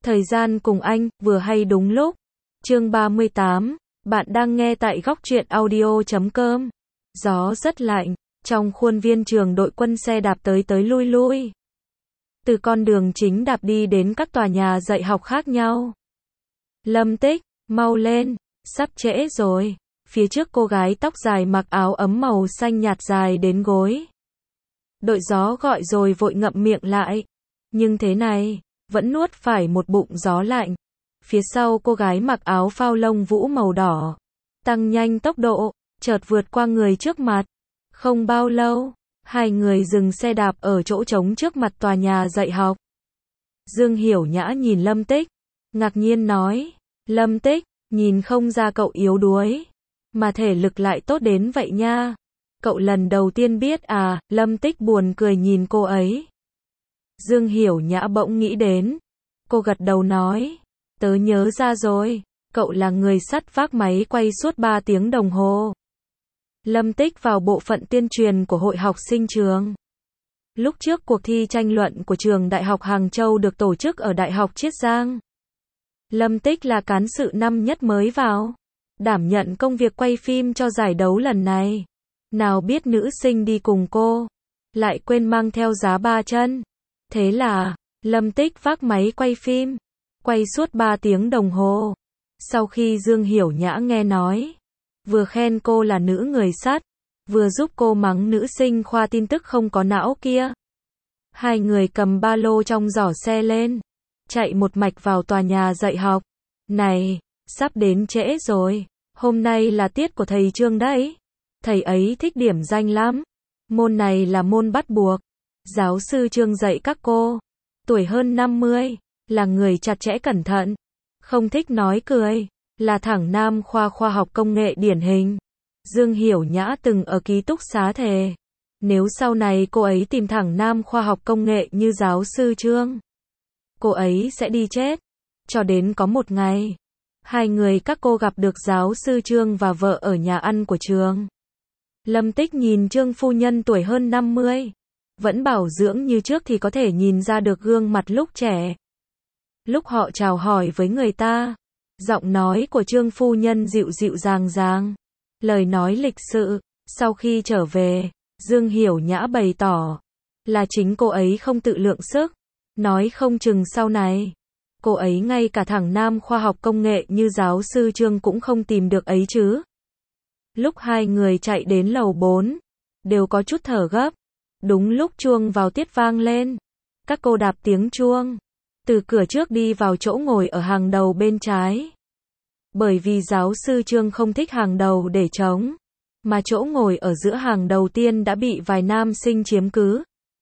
Thời gian cùng anh, vừa hay đúng lúc. Chương 38, bạn đang nghe tại góc truyện audio.com. Gió rất lạnh, trong khuôn viên trường đội quân xe đạp tới tới lui lui. Từ con đường chính đạp đi đến các tòa nhà dạy học khác nhau. Lâm Tích, mau lên, sắp trễ rồi. Phía trước cô gái tóc dài mặc áo ấm màu xanh nhạt dài đến gối. Đội gió gọi rồi vội ngậm miệng lại. Nhưng thế này, vẫn nuốt phải một bụng gió lạnh. Phía sau cô gái mặc áo phao lông vũ màu đỏ, tăng nhanh tốc độ, chợt vượt qua người trước mặt. Không bao lâu, hai người dừng xe đạp ở chỗ trống trước mặt tòa nhà dạy học. Dương Hiểu Nhã nhìn Lâm Tích, ngạc nhiên nói, Lâm Tích, nhìn không ra cậu yếu đuối, mà thể lực lại tốt đến vậy nha. Cậu lần đầu tiên biết à? Lâm Tích buồn cười nhìn cô ấy. Dương Hiểu Nhã bỗng nghĩ đến. Cô gật đầu nói, tớ nhớ ra rồi, cậu là người sắt vác máy quay suốt 3 tiếng đồng hồ. Lâm Tích vào bộ phận tuyên truyền của hội học sinh trường. Lúc trước cuộc thi tranh luận của trường Đại học Hàng Châu được tổ chức ở Đại học Chiết Giang. Lâm Tích là cán sự năm nhất mới vào, đảm nhận công việc quay phim cho giải đấu lần này. Nào biết nữ sinh đi cùng cô, lại quên mang theo giá 3 chân. Thế là, Lâm Tích vác máy quay phim, quay suốt 3 tiếng đồng hồ. Sau khi Dương Hiểu Nhã nghe nói, vừa khen cô là nữ người sắt, vừa giúp cô mắng nữ sinh khoa tin tức không có não kia. Hai người cầm ba lô trong giỏ xe lên, chạy một mạch vào tòa nhà dạy học. Này, sắp đến trễ rồi, hôm nay là tiết của thầy Trương đấy. Thầy ấy thích điểm danh lắm. Môn này là môn bắt buộc. Giáo sư Trương dạy các cô, tuổi hơn 50, là người chặt chẽ cẩn thận, không thích nói cười, là thẳng nam khoa khoa học công nghệ điển hình. Dương Hiểu Nhã từng ở ký túc xá thề, nếu sau này cô ấy tìm thẳng nam khoa học công nghệ như giáo sư Trương, cô ấy sẽ đi chết. Cho đến có một ngày, hai người các cô gặp được giáo sư Trương và vợ ở nhà ăn của trường. Lâm Tích nhìn Trương phu nhân tuổi hơn 50, vẫn bảo dưỡng như trước thì có thể nhìn ra được gương mặt lúc trẻ. Lúc họ chào hỏi với người ta, giọng nói của Trương phu nhân dịu dịu dàng dàng, lời nói lịch sự. Sau khi trở về, Dương Hiểu Nhã bày tỏ là chính cô ấy không tự lượng sức, nói không chừng sau này cô ấy ngay cả thằng nam khoa học công nghệ như giáo sư Trương cũng không tìm được ấy chứ. Lúc hai người chạy đến lầu 4, đều có chút thở gấp. Đúng lúc chuông vào tiết vang lên, các cô đạp tiếng chuông, từ cửa trước đi vào chỗ ngồi ở hàng đầu bên trái. Bởi vì giáo sư Trương không thích hàng đầu để trống, mà chỗ ngồi ở giữa hàng đầu tiên đã bị vài nam sinh chiếm cứ.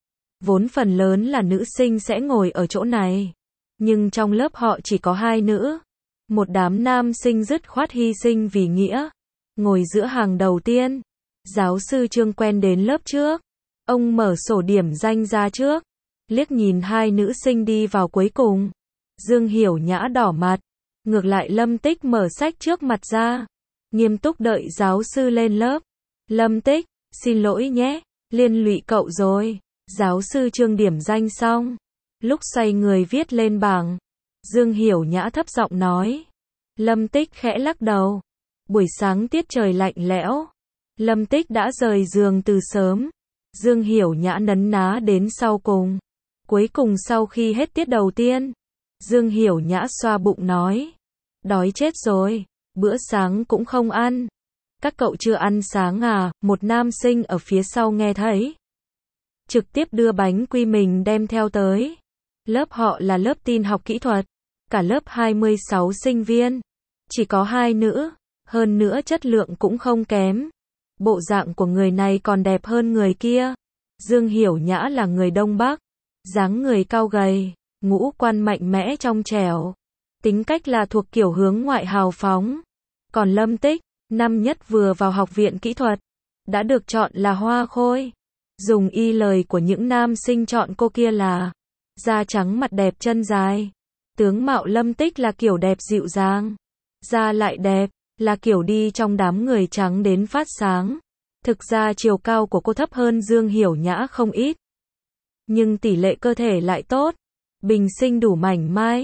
Vốn phần lớn là nữ sinh sẽ ngồi ở chỗ này, nhưng trong lớp họ chỉ có 2 nữ. Một đám nam sinh dứt khoát hy sinh vì nghĩa, ngồi giữa hàng đầu tiên. Giáo sư Trương quen đến lớp trước, ông mở sổ điểm danh ra trước, liếc nhìn 2 nữ sinh đi vào cuối cùng. Dương Hiểu Nhã đỏ mặt, ngược lại Lâm Tích mở sách trước mặt ra, nghiêm túc đợi giáo sư lên lớp. Lâm Tích, xin lỗi nhé, liên lụy cậu rồi. Giáo sư Trương điểm danh xong, lúc xoay người viết lên bảng, Dương Hiểu Nhã thấp giọng nói. Lâm Tích khẽ lắc đầu. Buổi sáng tiết trời lạnh lẽo, Lâm Tích đã rời giường từ sớm. Dương Hiểu Nhã nấn ná đến sau cùng. Cuối cùng sau khi hết tiết đầu tiên, Dương Hiểu Nhã xoa bụng nói, đói chết rồi, bữa sáng cũng không ăn. Các cậu chưa ăn sáng à? Một nam sinh ở phía sau nghe thấy, trực tiếp đưa bánh quy mình đem theo tới. Lớp họ là lớp tin học kỹ thuật, cả lớp 26 sinh viên, chỉ có 2 nữ, hơn nữa chất lượng cũng không kém. Bộ dạng của người này còn đẹp hơn người kia. Dương Hiểu Nhã là người Đông Bắc, dáng người cao gầy, ngũ quan mạnh mẽ trong trẻo, tính cách là thuộc kiểu hướng ngoại hào phóng. Còn Lâm Tích, năm nhất vừa vào học viện kỹ thuật, đã được chọn là hoa khôi. Dùng y lời của những nam sinh chọn cô kia là da trắng mặt đẹp chân dài. Tướng mạo Lâm Tích là kiểu đẹp dịu dàng, da lại đẹp, là kiểu đi trong đám người trắng đến phát sáng. Thực ra chiều cao của cô thấp hơn Dương Hiểu Nhã không ít, nhưng tỷ lệ cơ thể lại tốt, bình sinh đủ mảnh mai.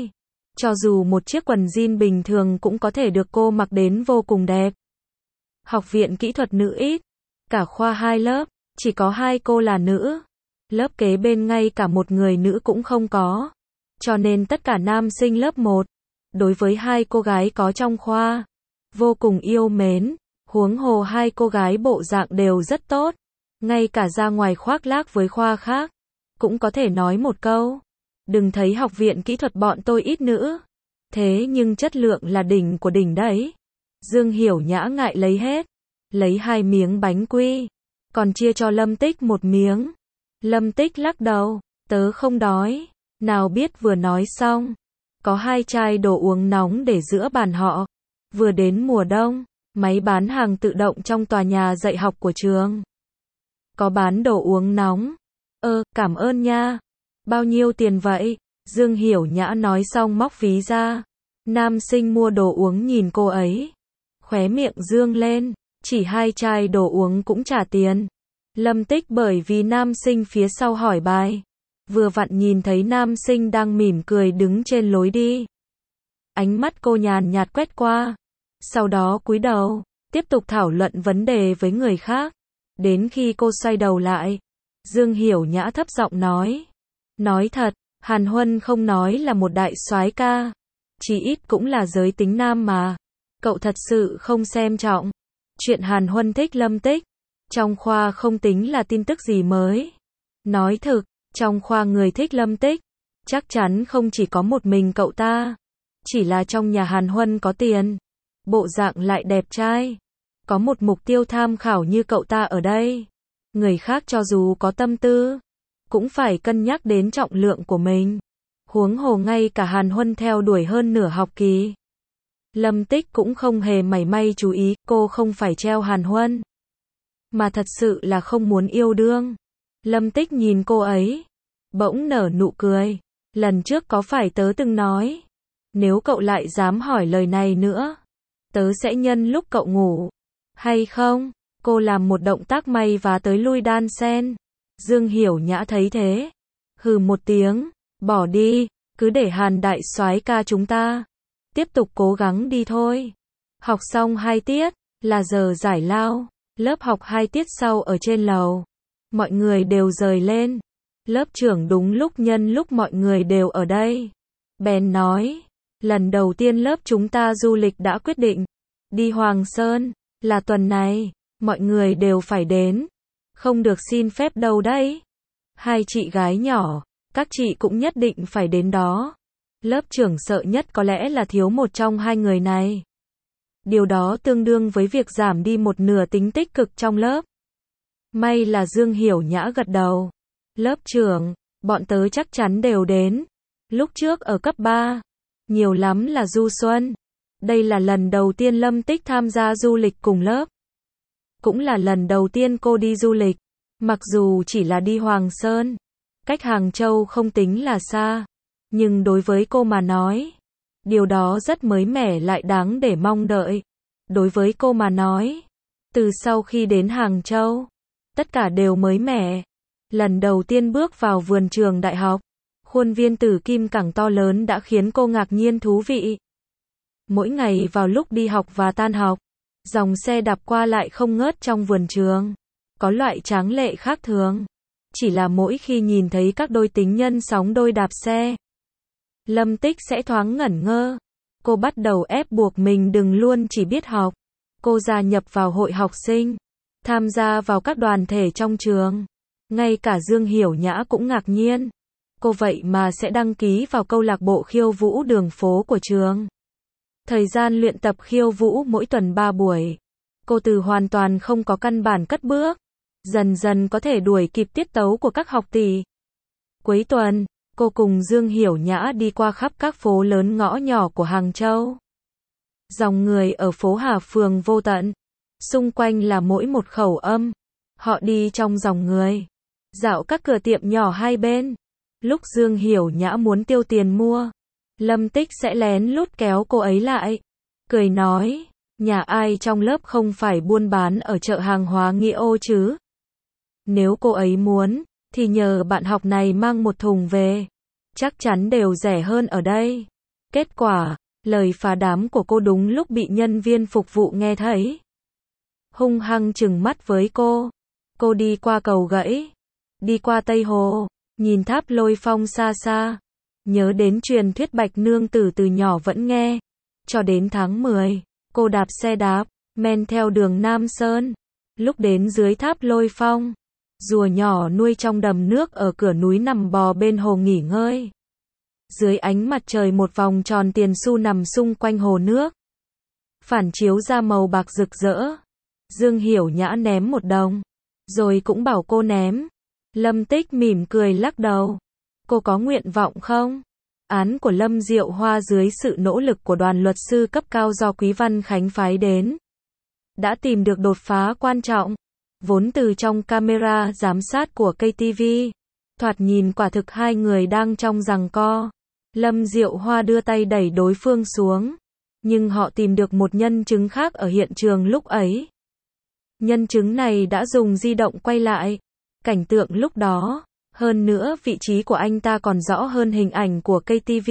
Cho dù một chiếc quần jean bình thường cũng có thể được cô mặc đến vô cùng đẹp. Học viện kỹ thuật nữ ít, cả khoa 2 lớp, chỉ có 2 cô là nữ. Lớp kế bên ngay cả một người nữ cũng không có. Cho nên tất cả nam sinh lớp 1, đối với 2 cô gái có trong khoa, vô cùng yêu mến, huống hồ 2 cô gái bộ dạng đều rất tốt, ngay cả ra ngoài khoác lác với khoa khác, cũng có thể nói một câu, đừng thấy học viện kỹ thuật bọn tôi ít nữ, thế nhưng chất lượng là đỉnh của đỉnh đấy. Dương Hiểu Nhã ngại lấy hết, lấy 2 miếng bánh quy, còn chia cho Lâm Tích 1 miếng. Lâm Tích lắc đầu, tớ không đói, nào biết vừa nói xong, có 2 chai đồ uống nóng để giữa bàn họ. Vừa đến mùa đông, máy bán hàng tự động trong tòa nhà dạy học của trường có bán đồ uống nóng. Cảm ơn nha. Bao nhiêu tiền vậy? Dương Hiểu Nhã nói xong móc ví ra. Nam sinh mua đồ uống nhìn cô ấy, khóe miệng dương lên, chỉ 2 chai đồ uống cũng trả tiền. Lâm Tích bởi vì nam sinh phía sau hỏi bài, vừa vặn nhìn thấy nam sinh đang mỉm cười đứng trên lối đi. Ánh mắt cô nhàn nhạt quét qua, sau đó cúi đầu, tiếp tục thảo luận vấn đề với người khác. Đến khi cô xoay đầu lại, Dương Hiểu Nhã thấp giọng nói thật, Hàn Huân không nói là một đại soái ca, chỉ ít cũng là giới tính nam mà. Cậu thật sự không xem trọng. Chuyện Hàn Huân thích Lâm Tích, trong khoa không tính là tin tức gì mới. Nói thực, trong khoa người thích Lâm Tích, chắc chắn không chỉ có một mình cậu ta. Chỉ là trong nhà Hàn Huân có tiền, bộ dạng lại đẹp trai, có một mục tiêu tham khảo như cậu ta ở đây. Người khác cho dù có tâm tư, cũng phải cân nhắc đến trọng lượng của mình. Huống hồ ngay cả Hàn Huân theo đuổi hơn nửa học kỳ. Lâm Tích cũng không hề mảy may chú ý, cô không phải treo Hàn Huân, mà thật sự là không muốn yêu đương. Lâm Tích nhìn cô ấy, bỗng nở nụ cười. Lần trước có phải tớ từng nói, nếu cậu lại dám hỏi lời này nữa, tớ sẽ nhân lúc cậu ngủ, hay không? Cô làm một động tác may và tới lui đan sen. Dương Hiểu Nhã thấy thế, hừ một tiếng, bỏ đi, cứ để Hàn đại soái ca chúng ta tiếp tục cố gắng đi thôi. Học xong 2 tiết, là giờ giải lao. Lớp học 2 tiết sau ở trên lầu. Mọi người đều rời lên. Lớp trưởng đúng lúc nhân lúc mọi người đều ở đây, bèn nói, lần đầu tiên lớp chúng ta du lịch đã quyết định đi Hoàng Sơn, là tuần này, mọi người đều phải đến, không được xin phép đâu đấy. 2 chị gái nhỏ, các chị cũng nhất định phải đến đó. Lớp trưởng sợ nhất có lẽ là thiếu một trong 2 người này. Điều đó tương đương với việc giảm đi một nửa tính tích cực trong lớp. May là Dương Hiểu Nhã gật đầu. Lớp trưởng, bọn tớ chắc chắn đều đến. Lúc trước ở cấp 3, nhiều lắm là du xuân. Đây là lần đầu tiên Lâm Tích tham gia du lịch cùng lớp. Cũng là lần đầu tiên cô đi du lịch. Mặc dù chỉ là đi Hoàng Sơn, cách Hàng Châu không tính là xa, nhưng đối với cô mà nói, điều đó rất mới mẻ lại đáng để mong đợi. Đối với cô mà nói, từ sau khi đến Hàng Châu, tất cả đều mới mẻ. Lần đầu tiên bước vào vườn trường đại học, khuôn viên Tử Kim Cảng to lớn đã khiến cô ngạc nhiên thú vị. Mỗi ngày vào lúc đi học và tan học, dòng xe đạp qua lại không ngớt trong vườn trường, có loại tráng lệ khác thường. Chỉ là mỗi khi nhìn thấy các đôi tình nhân sóng đôi đạp xe, Lâm Tích sẽ thoáng ngẩn ngơ. Cô bắt đầu ép buộc mình đừng luôn chỉ biết học. Cô gia nhập vào hội học sinh, tham gia vào các đoàn thể trong trường. Ngay cả Dương Hiểu Nhã cũng ngạc nhiên. Cô vậy mà sẽ đăng ký vào câu lạc bộ khiêu vũ đường phố của trường. Thời gian luyện tập khiêu vũ mỗi tuần 3 buổi. Cô từ hoàn toàn không có căn bản cất bước, dần dần có thể đuổi kịp tiết tấu của các học tỷ. Cuối tuần, cô cùng Dương Hiểu Nhã đi qua khắp các phố lớn ngõ nhỏ của Hàng Châu. Dòng người ở phố Hà Phường vô tận, xung quanh là mỗi một khẩu âm. Họ đi trong dòng người, dạo các cửa tiệm nhỏ hai bên. Lúc Dương Hiểu Nhã muốn tiêu tiền mua, Lâm Tích sẽ lén lút kéo cô ấy lại, cười nói, nhà ai trong lớp không phải buôn bán ở chợ hàng hóa Nghĩa Ô chứ? Nếu cô ấy muốn, thì nhờ bạn học này mang một thùng về, chắc chắn đều rẻ hơn ở đây. Kết quả, lời phá đám của cô đúng lúc bị nhân viên phục vụ nghe thấy. Hung hăng trừng mắt với cô. Cô đi qua cầu gãy, đi qua Tây Hồ, nhìn tháp Lôi Phong xa xa. Nhớ đến truyền thuyết Bạch Nương Tử từ nhỏ vẫn nghe. Cho đến tháng 10, cô đạp xe đạp, men theo đường Nam Sơn. Lúc đến dưới tháp Lôi Phong, rùa nhỏ nuôi trong đầm nước ở cửa núi nằm bò bên hồ nghỉ ngơi. Dưới ánh mặt trời một vòng tròn tiền xu nằm xung quanh hồ nước, phản chiếu ra màu bạc rực rỡ. Dương Hiểu Nhã ném 1 đồng, rồi cũng bảo cô ném. Lâm Tích mỉm cười lắc đầu. Cô có nguyện vọng không? Án của Lâm Diệu Hoa dưới sự nỗ lực của đoàn luật sư cấp cao do Quý Văn Khánh phái đến, đã tìm được đột phá quan trọng. Vốn từ trong camera giám sát của KTV, thoạt nhìn quả thực hai người đang trong giằng co. Lâm Diệu Hoa đưa tay đẩy đối phương xuống, nhưng họ tìm được một nhân chứng khác ở hiện trường lúc ấy. Nhân chứng này đã dùng di động quay lại cảnh tượng lúc đó, hơn nữa vị trí của anh ta còn rõ hơn hình ảnh của KTV.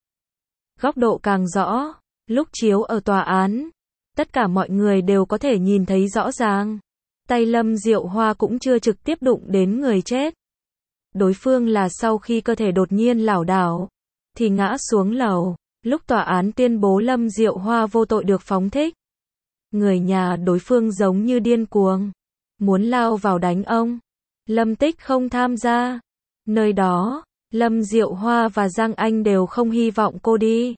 Góc độ càng rõ, lúc chiếu ở tòa án, tất cả mọi người đều có thể nhìn thấy rõ ràng. Tay Lâm Diệu Hoa cũng chưa trực tiếp đụng đến người chết. Đối phương là sau khi cơ thể đột nhiên lảo đảo, thì ngã xuống lầu. Lúc tòa án tuyên bố Lâm Diệu Hoa vô tội được phóng thích, người nhà đối phương giống như điên cuồng, muốn lao vào đánh ông. Lâm Tích không tham gia. Nơi đó, Lâm Diệu Hoa và Giang Anh đều không hy vọng cô đi.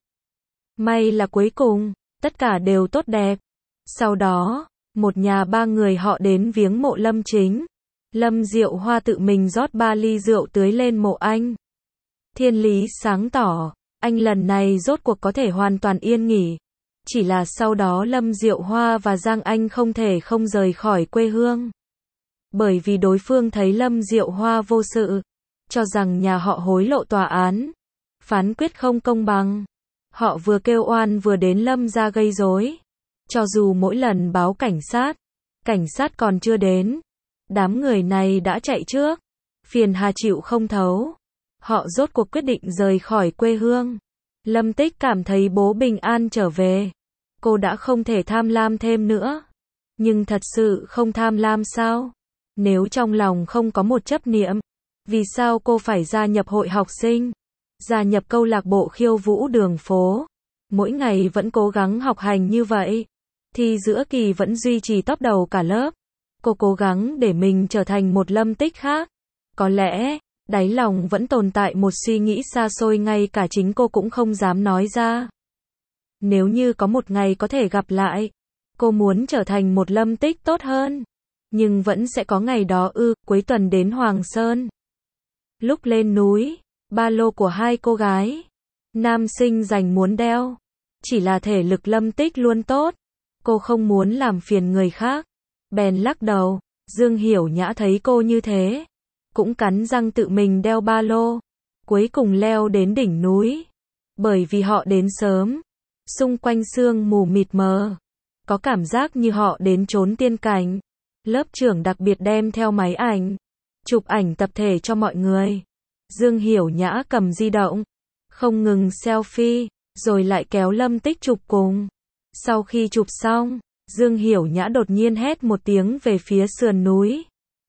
May là cuối cùng, tất cả đều tốt đẹp. Sau đó, một nhà 3 người họ đến viếng mộ Lâm Chính. Lâm Diệu Hoa tự mình rót 3 ly rượu tưới lên mộ anh. Thiên lý sáng tỏ, anh lần này rốt cuộc có thể hoàn toàn yên nghỉ. Chỉ là sau đó Lâm Diệu Hoa và Giang Anh không thể không rời khỏi quê hương. Bởi vì đối phương thấy Lâm Diệu Hoa vô sự, cho rằng nhà họ hối lộ tòa án, phán quyết không công bằng. Họ vừa kêu oan vừa đến Lâm gia gây rối. Cho dù mỗi lần báo cảnh sát còn chưa đến, đám người này đã chạy trước. Phiền hà chịu không thấu. Họ rốt cuộc quyết định rời khỏi quê hương. Lâm Tích cảm thấy bố bình an trở về. Cô đã không thể tham lam thêm nữa. Nhưng thật sự không tham lam sao? Nếu trong lòng không có một chấp niệm, vì sao cô phải gia nhập hội học sinh? Gia nhập câu lạc bộ khiêu vũ đường phố? Mỗi ngày vẫn cố gắng học hành như vậy. Thi giữa kỳ vẫn duy trì top đầu cả lớp. Cô cố gắng để mình trở thành một Lâm Tích khác. Có lẽ, đáy lòng vẫn tồn tại một suy nghĩ xa xôi ngay cả chính cô cũng không dám nói ra. Nếu như có một ngày có thể gặp lại, cô muốn trở thành một Lâm Tích tốt hơn. Nhưng vẫn sẽ có ngày đó ư. Cuối tuần đến Hoàng Sơn. Lúc lên núi, ba lô của hai cô gái, nam sinh dành muốn đeo. Chỉ là thể lực Lâm Tích luôn tốt. Cô không muốn làm phiền người khác. Bèn lắc đầu. Dương Hiểu Nhã thấy cô như thế, cũng cắn răng tự mình đeo ba lô. Cuối cùng leo đến đỉnh núi. Bởi vì họ đến sớm, xung quanh sương mù mịt mờ, có cảm giác như họ đến chốn tiên cảnh. Lớp trưởng đặc biệt đem theo máy ảnh, chụp ảnh tập thể cho mọi người. Dương Hiểu Nhã cầm di động, không ngừng selfie, rồi lại kéo Lâm Tích chụp cùng. Sau khi chụp xong, Dương Hiểu Nhã đột nhiên hét một tiếng về phía sườn núi.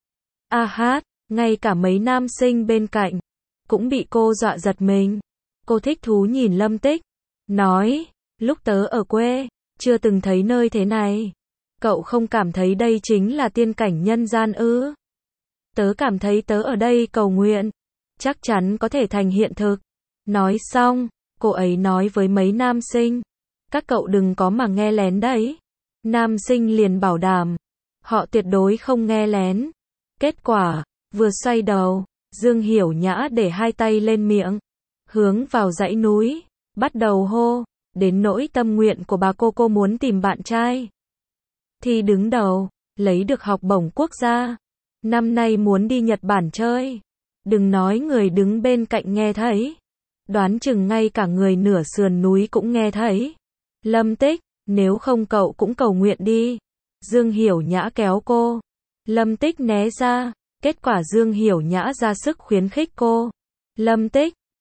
A hát, ngay cả mấy nam sinh bên cạnh cũng bị cô dọa giật mình. Cô thích thú nhìn Lâm Tích, nói, lúc tớ ở quê, chưa từng thấy nơi thế này. Cậu không cảm thấy đây chính là tiên cảnh nhân gian ư? Tớ cảm thấy tớ ở đây cầu nguyện, chắc chắn có thể thành hiện thực. Nói xong, cô ấy nói với mấy nam sinh, các cậu đừng có mà nghe lén đấy. Nam sinh liền bảo đảm, họ tuyệt đối không nghe lén. Kết quả, vừa xoay đầu, Dương Hiểu Nhã để hai tay lên miệng, hướng vào dãy núi, bắt đầu hô, đến nỗi tâm nguyện của bà cô muốn tìm bạn trai. Thì đứng đầu, lấy được học bổng quốc gia. Năm nay muốn đi Nhật Bản chơi. Đừng nói người đứng bên cạnh nghe thấy. Đoán chừng ngay cả người nửa sườn núi cũng nghe thấy. Lâm Tích, nếu không cậu cũng cầu nguyện đi. Dương Hiểu Nhã kéo cô. Lâm Tích né ra. Kết quả Dương Hiểu Nhã ra sức khuyến khích cô. Lâm Tích,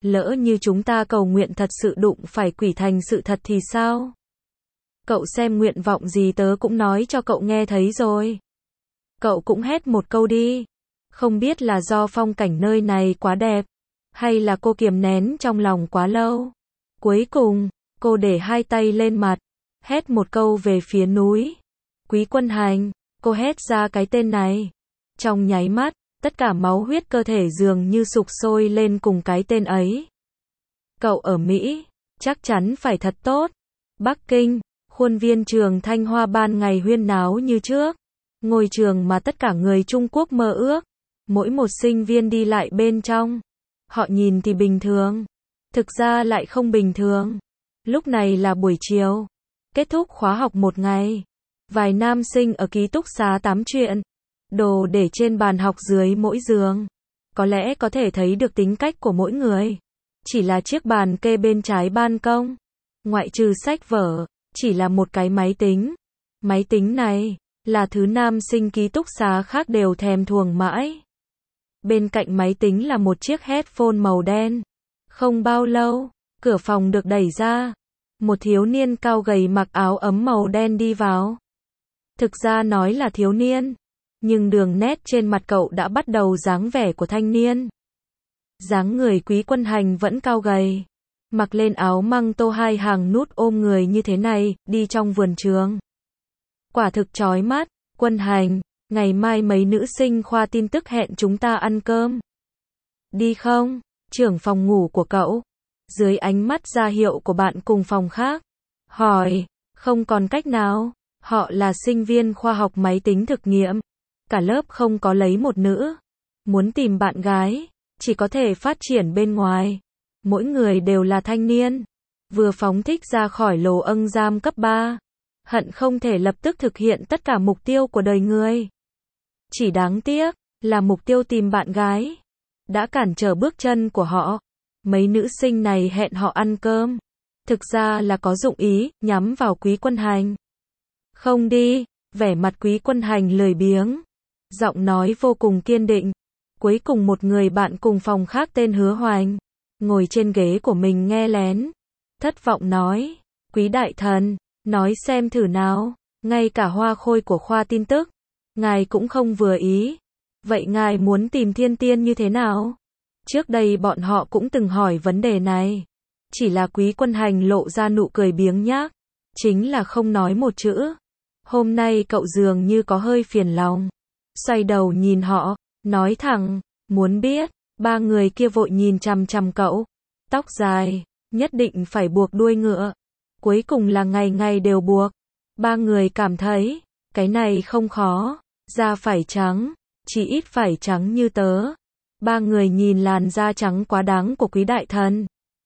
Lỡ như chúng ta cầu nguyện thật sự đụng phải quỷ thành sự thật thì sao? Cậu xem nguyện vọng gì tớ cũng nói cho cậu nghe thấy rồi. Cậu cũng hét một câu đi. Không biết là do phong cảnh nơi này quá đẹp, hay là cô kiềm nén trong lòng quá lâu. Cuối cùng, cô để hai tay lên mặt, hét một câu về phía núi. Quý Quân Hành, cô hét ra cái tên này. Trong nháy mắt, tất cả máu huyết cơ thể dường như sục sôi lên cùng cái tên ấy. Cậu ở Mỹ, chắc chắn phải thật tốt. Bắc Kinh, khuôn viên trường Thanh Hoa ban ngày huyên náo như trước. Ngôi trường mà tất cả người Trung Quốc mơ ước. Mỗi một sinh viên đi lại bên trong. Họ nhìn thì bình thường. Thực ra lại không bình thường. Lúc này là buổi chiều. Kết thúc khóa học một ngày. Vài nam sinh ở ký túc xá tám chuyện. Đồ để trên bàn học dưới mỗi giường. Có lẽ có thể thấy được tính cách của mỗi người. Chỉ là chiếc bàn kê bên trái ban công. Ngoại trừ sách vở, chỉ là một cái máy tính. Máy tính này, là thứ nam sinh ký túc xá khác đều thèm thuồng mãi. Bên cạnh máy tính là một chiếc headphone màu đen. Không bao lâu, cửa phòng được đẩy ra. Một thiếu niên cao gầy mặc áo ấm màu đen đi vào. Thực ra nói là thiếu niên, nhưng đường nét trên mặt cậu đã bắt đầu dáng vẻ của thanh niên. Dáng người Quý Quân Hành vẫn cao gầy, mặc lên áo măng tô hai hàng nút ôm người như thế này, đi trong vườn trường. Quả thực chói mắt. Quân Hành, ngày mai mấy nữ sinh khoa tin tức hẹn chúng ta ăn cơm. Đi không? Trưởng phòng ngủ của cậu, dưới ánh mắt ra hiệu của bạn cùng phòng khác, hỏi. Không còn cách nào, họ là sinh viên khoa học máy tính thực nghiệm. Cả lớp không có lấy một nữ. Muốn tìm bạn gái, chỉ có thể phát triển bên ngoài. Mỗi người đều là thanh niên, vừa phóng thích ra khỏi lồ âng giam cấp 3. Hận không thể lập tức thực hiện tất cả mục tiêu của đời người. Chỉ đáng tiếc, là mục tiêu tìm bạn gái đã cản trở bước chân của họ. Mấy nữ sinh này hẹn họ ăn cơm. Thực ra là có dụng ý, nhắm vào Quý Quân Hành. Không đi, vẻ mặt Quý Quân Hành lười biếng. Giọng nói vô cùng kiên định. Cuối cùng một người bạn cùng phòng khác tên Hứa Hoành, ngồi trên ghế của mình nghe lén. Thất vọng nói, Quý đại thần, nói xem thử nào, ngay cả hoa khôi của khoa tin tức, ngài cũng không vừa ý. Vậy ngài muốn tìm thiên tiên như thế nào? Trước đây bọn họ cũng từng hỏi vấn đề này. Chỉ là Quý Quân Hành lộ ra nụ cười biếng nhác, chính là không nói một chữ. Hôm nay cậu dường như có hơi phiền lòng. Xoay đầu nhìn họ, nói thẳng, muốn biết. Ba người kia vội nhìn chằm chằm cậu. Tóc dài, nhất định phải buộc đuôi ngựa. Cuối cùng là ngày ngày đều buộc. Ba người cảm thấy, cái này không khó. Da phải trắng, chỉ ít phải trắng như tớ. Ba người nhìn làn da trắng quá đáng của Quý đại thần.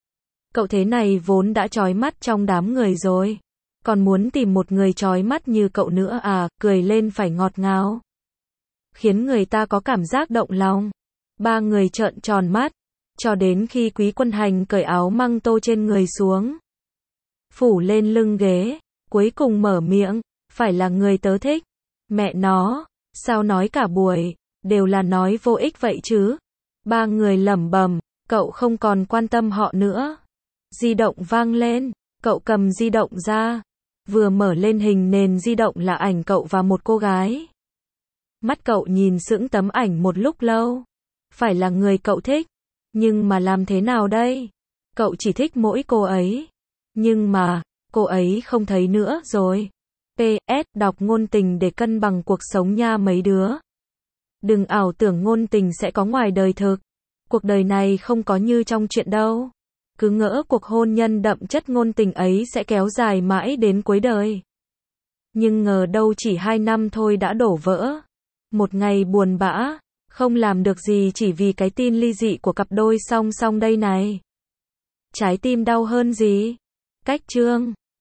Cậu thế này vốn đã chói mắt trong đám người rồi. Còn muốn tìm một người chói mắt như cậu nữa à, cười lên phải ngọt ngào. Khiến người ta có cảm giác động lòng. Ba người trợn tròn mắt, cho đến khi Quý Quân Hành cởi áo măng tô trên người xuống. Phủ lên lưng ghế, cuối cùng mở miệng, phải là người tớ thích. Mẹ nó, sao nói cả buổi, đều là nói vô ích vậy chứ. Ba người lẩm bẩm, cậu không còn quan tâm họ nữa. Di động vang lên, cậu cầm di động ra. Vừa mở lên hình nền di động là ảnh cậu và một cô gái. Mắt cậu nhìn sững tấm ảnh một lúc lâu. Phải là người cậu thích. Nhưng mà làm thế nào đây? Cậu chỉ thích mỗi cô ấy. Nhưng mà, cô ấy không thấy nữa rồi. PS, đọc ngôn tình để cân bằng cuộc sống nha mấy đứa. Đừng ảo tưởng ngôn tình sẽ có ngoài đời thực. Cuộc đời này không có như trong chuyện đâu. Cứ ngỡ cuộc hôn nhân đậm chất ngôn tình ấy sẽ kéo dài mãi đến cuối đời. Nhưng ngờ đâu chỉ 2 năm thôi đã đổ vỡ. Một ngày buồn bã, không làm được gì chỉ vì cái tin ly dị của cặp đôi song song đây này. Trái tim đau hơn gì? Cách chương